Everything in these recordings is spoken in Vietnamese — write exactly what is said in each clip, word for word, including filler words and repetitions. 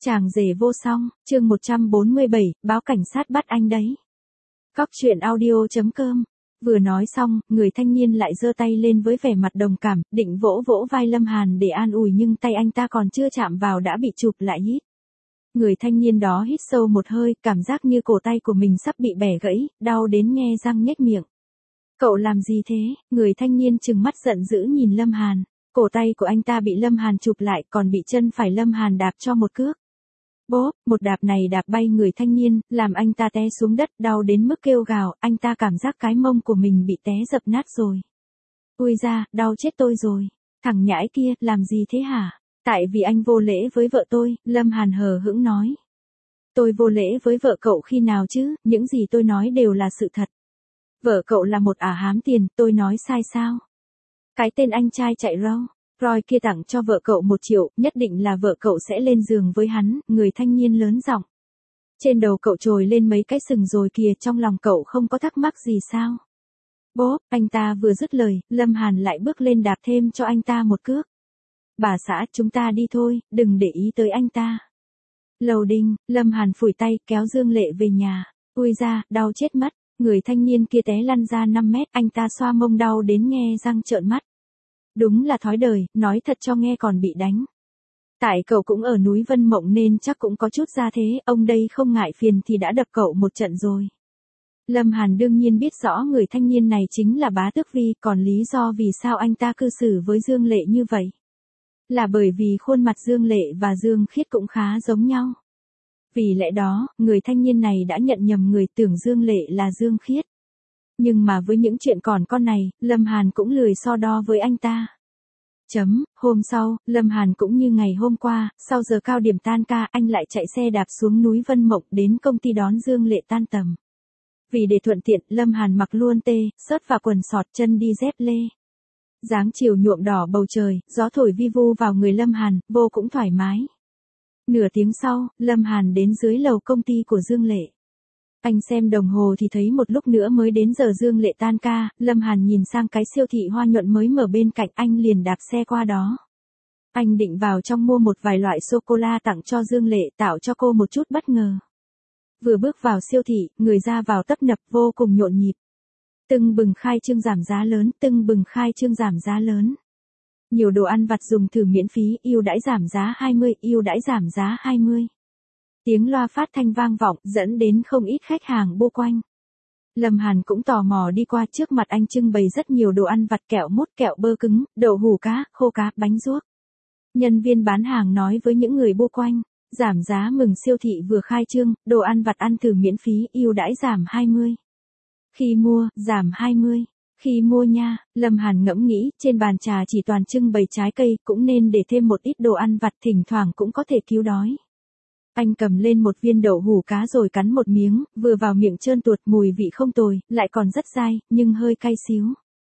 Chàng rể vô song, chương một trăm bốn mươi bảy, báo cảnh sát bắt anh đấy. Cóc truyện audio chấm com. Vừa nói xong, người thanh niên lại giơ tay lên với vẻ mặt đồng cảm, định vỗ vỗ vai Lâm Hàn để an ủi nhưng tay anh ta còn chưa chạm vào đã bị chụp lại hít. Người thanh niên đó hít sâu một hơi, cảm giác như cổ tay của mình sắp bị bẻ gãy, đau đến nhe răng nhếch miệng. Cậu làm gì thế? Người thanh niên trừng mắt giận dữ nhìn Lâm Hàn. Cổ tay của anh ta bị Lâm Hàn chụp lại, còn bị chân phải Lâm Hàn đạp cho một cước. Bốp, một đạp này đạp bay người thanh niên, làm anh ta té xuống đất, đau đến mức kêu gào, anh ta cảm giác cái mông của mình bị té dập nát rồi. Ui da, đau chết tôi rồi. Thằng nhãi kia, làm gì thế hả? Tại vì anh vô lễ với vợ tôi, Lâm Hàn hờ hững nói. Tôi vô lễ với vợ cậu khi nào chứ, những gì tôi nói đều là sự thật. Vợ cậu là một ả hám tiền, tôi nói sai sao? Cái tên anh trai chạy rau. Roy kia tặng cho vợ cậu một triệu, nhất định là vợ cậu sẽ lên giường với hắn, người thanh niên lớn giọng. Trên đầu cậu trồi lên mấy cái sừng rồi kìa, trong lòng cậu không có thắc mắc gì sao? Bốp, anh ta vừa dứt lời, Lâm Hàn lại bước lên đạp thêm cho anh ta một cước. Bà xã, chúng ta đi thôi, đừng để ý tới anh ta. Lầu đinh, Lâm Hàn phủi tay, kéo Dương Lệ về nhà. Ui da, đau chết mất, người thanh niên kia té lăn ra năm mét, anh ta xoa mông đau đến nghe răng trợn mắt. Đúng là thói đời, nói thật cho nghe còn bị đánh. Tại cậu cũng ở núi Vân Mộng nên chắc cũng có chút ra thế, ông đây không ngại phiền thì đã đập cậu một trận rồi. Lâm Hàn đương nhiên biết rõ người thanh niên này chính là Bá Tước Vi, còn lý do vì sao anh ta cư xử với Dương Lệ như vậy. Là bởi vì khuôn mặt Dương Lệ và Dương Khiết cũng khá giống nhau. Vì lẽ đó, người thanh niên này đã nhận nhầm người, tưởng Dương Lệ là Dương Khiết. Nhưng mà với những chuyện còn con này, Lâm Hàn cũng lười so đo với anh ta. Chấm, hôm sau, Lâm Hàn cũng như ngày hôm qua, sau giờ cao điểm tan ca, anh lại chạy xe đạp xuống núi Vân Mộng đến công ty đón Dương Lệ tan tầm. Vì để thuận tiện, Lâm Hàn mặc luôn tê, sớt và quần sọt, chân đi dép lê. Dáng chiều nhuộm đỏ bầu trời, gió thổi vi vu vào người Lâm Hàn, vô cũng thoải mái. Nửa tiếng sau, Lâm Hàn đến dưới lầu công ty của Dương Lệ. Anh xem đồng hồ thì thấy một lúc nữa mới đến giờ Dương Lệ tan ca, Lâm Hàn nhìn sang cái siêu thị hoa nhuận mới mở bên cạnh, anh liền đạp xe qua đó. Anh định vào trong mua một vài loại sô-cô-la tặng cho Dương Lệ, tạo cho cô một chút bất ngờ. Vừa bước vào siêu thị, người ra vào tấp nập, vô cùng nhộn nhịp. Tưng bừng khai trương giảm giá lớn, tưng bừng khai trương giảm giá lớn. Nhiều đồ ăn vặt dùng thử miễn phí, ưu đãi giảm giá hai mươi, ưu đãi giảm giá hai mươi. Tiếng loa phát thanh vang vọng, dẫn đến không ít khách hàng bu quanh. Lâm Hàn cũng tò mò đi qua, trước mặt anh trưng bày rất nhiều đồ ăn vặt, kẹo mút, kẹo bơ cứng, đậu hũ cá, khô cá, bánh ruốc. Nhân viên bán hàng nói với những người bu quanh, giảm giá mừng siêu thị vừa khai trương, đồ ăn vặt ăn thử miễn phí, ưu đãi giảm hai mươi. Khi mua, giảm hai mươi. Khi mua nha, Lâm Hàn ngẫm nghĩ, trên bàn trà chỉ toàn trưng bày trái cây, cũng nên để thêm một ít đồ ăn vặt, thỉnh thoảng cũng có thể cứu đói. Anh cầm lên một viên đậu hũ cá rồi cắn một miếng, vừa vào miệng trơn tuột, mùi vị không tồi, lại còn rất dai, nhưng hơi cay xíu.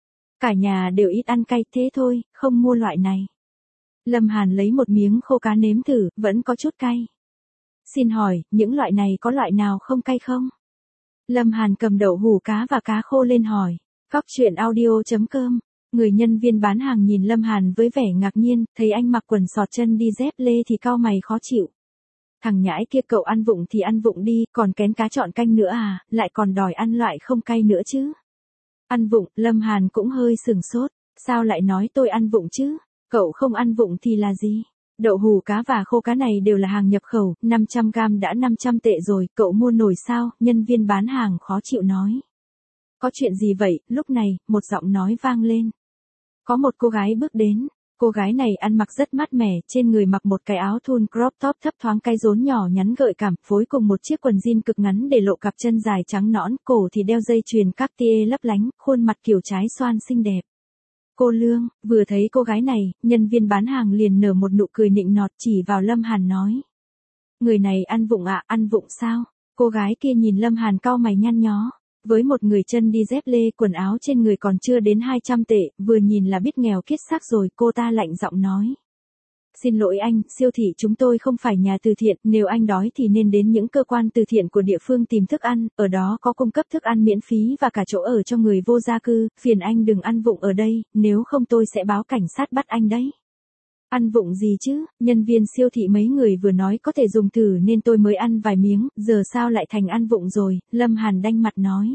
Cả nhà đều ít ăn cay, thế thôi, không mua loại này. Lâm Hàn lấy một miếng khô cá nếm thử, vẫn có chút cay. Xin hỏi, những loại này có loại nào không cay không? Lâm Hàn cầm đậu hũ cá và cá khô lên hỏi. Cóc truyện audio chấm com. Người nhân viên bán hàng nhìn Lâm Hàn với vẻ ngạc nhiên, thấy anh mặc quần sọt chân đi dép lê thì cau mày khó chịu. Thằng nhãi kia, cậu ăn vụng thì ăn vụng đi, còn kén cá chọn canh nữa à, lại còn đòi ăn loại không cay nữa chứ. Ăn vụng, Lâm Hàn cũng hơi sửng sốt, sao lại nói tôi ăn vụng chứ, cậu không ăn vụng thì là gì? Đậu hũ cá và khô cá này đều là hàng nhập khẩu, năm trăm gam đã năm trăm tệ rồi, cậu mua nổi sao, nhân viên bán hàng khó chịu nói. Có chuyện gì vậy, lúc này, một giọng nói vang lên. Có một cô gái bước đến. Cô gái này ăn mặc rất mát mẻ, trên người mặc một cái áo thun crop top thấp thoáng cái rốn nhỏ nhắn gợi cảm, phối cùng một chiếc quần jean cực ngắn để lộ cặp chân dài trắng nõn, cổ thì đeo dây chuyền Cartier lấp lánh, khuôn mặt kiểu trái xoan xinh đẹp. Cô Lương, vừa thấy cô gái này, nhân viên bán hàng liền nở một nụ cười nịnh nọt, chỉ vào Lâm Hàn nói. Người này ăn vụng ạ, à, ăn vụng sao? Cô gái kia nhìn Lâm Hàn cau mày nhăn nhó. Với một người chân đi dép lê, quần áo trên người còn chưa đến hai trăm tệ, vừa nhìn là biết nghèo kiết xác rồi, cô ta lạnh giọng nói. Xin lỗi anh, siêu thị chúng tôi không phải nhà từ thiện, nếu anh đói thì nên đến những cơ quan từ thiện của địa phương tìm thức ăn, ở đó có cung cấp thức ăn miễn phí và cả chỗ ở cho người vô gia cư, phiền anh đừng ăn vụng ở đây, nếu không tôi sẽ báo cảnh sát bắt anh đấy. Ăn vụng gì chứ, nhân viên siêu thị mấy người vừa nói có thể dùng thử nên tôi mới ăn vài miếng, giờ sao lại thành ăn vụng rồi, Lâm Hàn đanh mặt nói.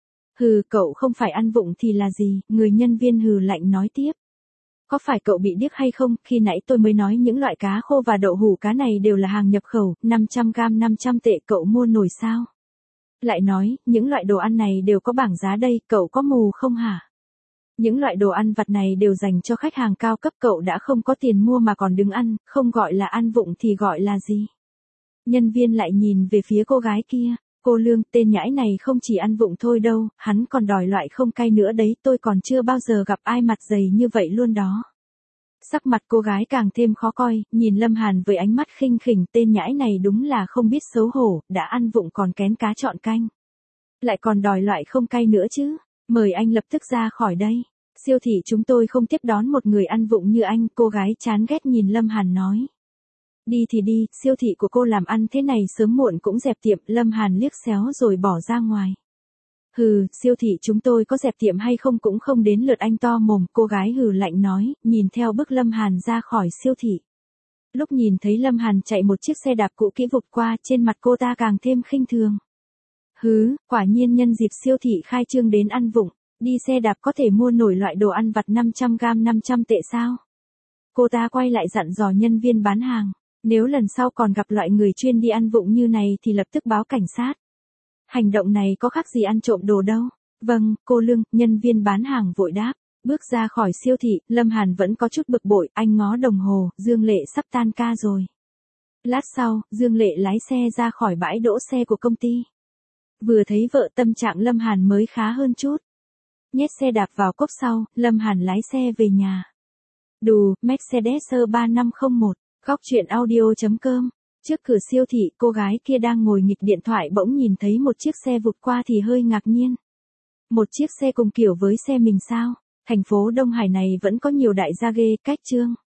Hừ, cậu không phải ăn vụng thì là gì, người nhân viên hừ lạnh nói tiếp. Có phải cậu bị điếc hay không, khi nãy tôi mới nói những loại cá khô và đậu hũ cá này đều là hàng nhập khẩu, năm trăm gam năm trăm tệ cậu mua nổi sao? Lại nói, những loại đồ ăn này đều có bảng giá đây, cậu có mù không hả? Những loại đồ ăn vặt này đều dành cho khách hàng cao cấp, cậu đã không có tiền mua mà còn đứng ăn, không gọi là ăn vụng thì gọi là gì? Nhân viên lại nhìn về phía cô gái kia, cô Lương, tên nhãi này không chỉ ăn vụng thôi đâu, hắn còn đòi loại không cay nữa đấy, tôi còn chưa bao giờ gặp ai mặt dày như vậy luôn đó. Sắc mặt cô gái càng thêm khó coi, nhìn Lâm Hàn với ánh mắt khinh khỉnh, tên nhãi này đúng là không biết xấu hổ, đã ăn vụng còn kén cá chọn canh. Lại còn đòi loại không cay nữa chứ, mời anh lập tức ra khỏi đây. Siêu thị chúng tôi không tiếp đón một người ăn vụng như anh, cô gái chán ghét nhìn Lâm Hàn nói. Đi thì đi, siêu thị của cô làm ăn thế này sớm muộn cũng dẹp tiệm, Lâm Hàn liếc xéo rồi bỏ ra ngoài. Hừ, siêu thị chúng tôi có dẹp tiệm hay không cũng không đến lượt anh to mồm, cô gái hừ lạnh nói, nhìn theo bước Lâm Hàn ra khỏi siêu thị. Lúc nhìn thấy Lâm Hàn chạy một chiếc xe đạp cũ kỹ vụt qua, trên mặt cô ta càng thêm khinh thường. Hứ, quả nhiên nhân dịp siêu thị khai trương đến ăn vụng, đi xe đạp có thể mua nổi loại đồ ăn vặt năm trăm gam năm trăm tệ sao? Cô ta quay lại dặn dò nhân viên bán hàng, nếu lần sau còn gặp loại người chuyên đi ăn vụng như này thì lập tức báo cảnh sát. Hành động này có khác gì ăn trộm đồ đâu. Vâng, cô Lương, nhân viên bán hàng vội đáp. Bước ra khỏi siêu thị, Lâm Hàn vẫn có chút bực bội, anh ngó đồng hồ, Dương Lệ sắp tan ca rồi. Lát sau, Dương Lệ lái xe ra khỏi bãi đỗ xe của công ty. Vừa thấy vợ tâm trạng Lâm Hàn mới khá hơn chút. Nhét xe đạp vào cốp sau, Lâm Hàn lái xe về nhà. Đù, Mercedes ba năm không một, góc truyện audio chấm com. Trước cửa siêu thị, cô gái kia đang ngồi nghịch điện thoại bỗng nhìn thấy một chiếc xe vụt qua thì hơi ngạc nhiên. Một chiếc xe cùng kiểu với xe mình sao? Thành phố Đông Hải này vẫn có nhiều đại gia ghê, cách trương.